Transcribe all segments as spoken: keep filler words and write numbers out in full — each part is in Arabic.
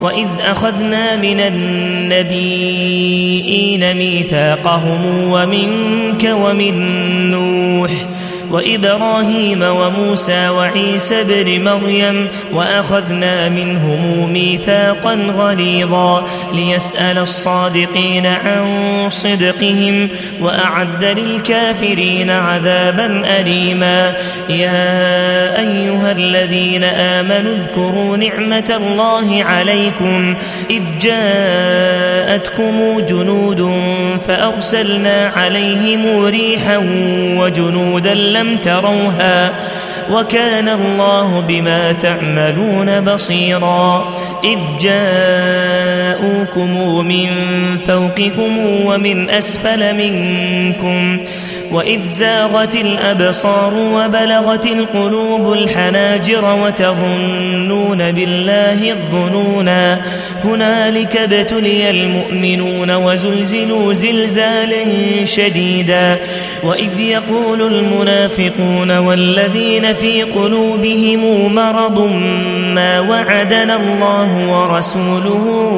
وإذ أخذنا من النبيين ميثاقهم ومنك ومن نوح وإبراهيم وموسى وعيسى بن مريم وأخذنا منهم ميثاقا غليظا ليسأل الصادقين عن صدقهم وأعد للكافرين عذابا أليما. يا أيها الذين آمنوا اذكروا نعمة الله عليكم إذ جاءتكم جنود فأرسلنا عليهم ريحا وجنودا لم تروها وكان الله بما تعملون بصيرا. إذ جاءوكم من فوقكم ومن أسفل منكم وإذ زاغت الأبصار وبلغت القلوب الحناجر وتظنون بالله الظنونا هنالك ابتلي المؤمنون وزلزلوا زلزالا شديدا. وإذ يقول المنافقون والذين في قلوبهم مرض ما وعدنا الله ورسوله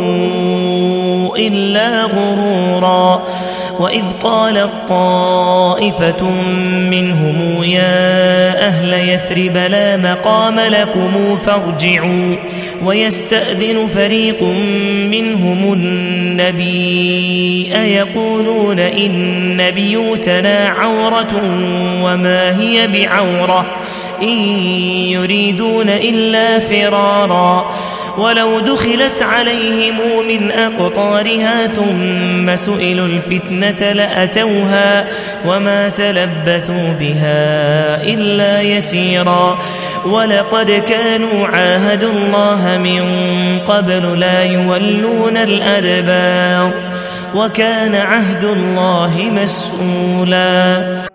إلا غرورا. وإذ قالت طائفة منهم يا أهل يثرب لا مقام لكم فارجعوا ويستأذن فريق منهم النبي يقولون إن بيوتنا عورة وما هي بعورة إن يريدون إلا فرارا ولو دخلت عليهم من أقطارها ثم سئلوا الفتنة لأتوها وما تلبثوا بها إلا يسيرا. ولقد كانوا عاهدوا الله من قبل لا يولون الأدبار وكان عهد الله مسؤولا.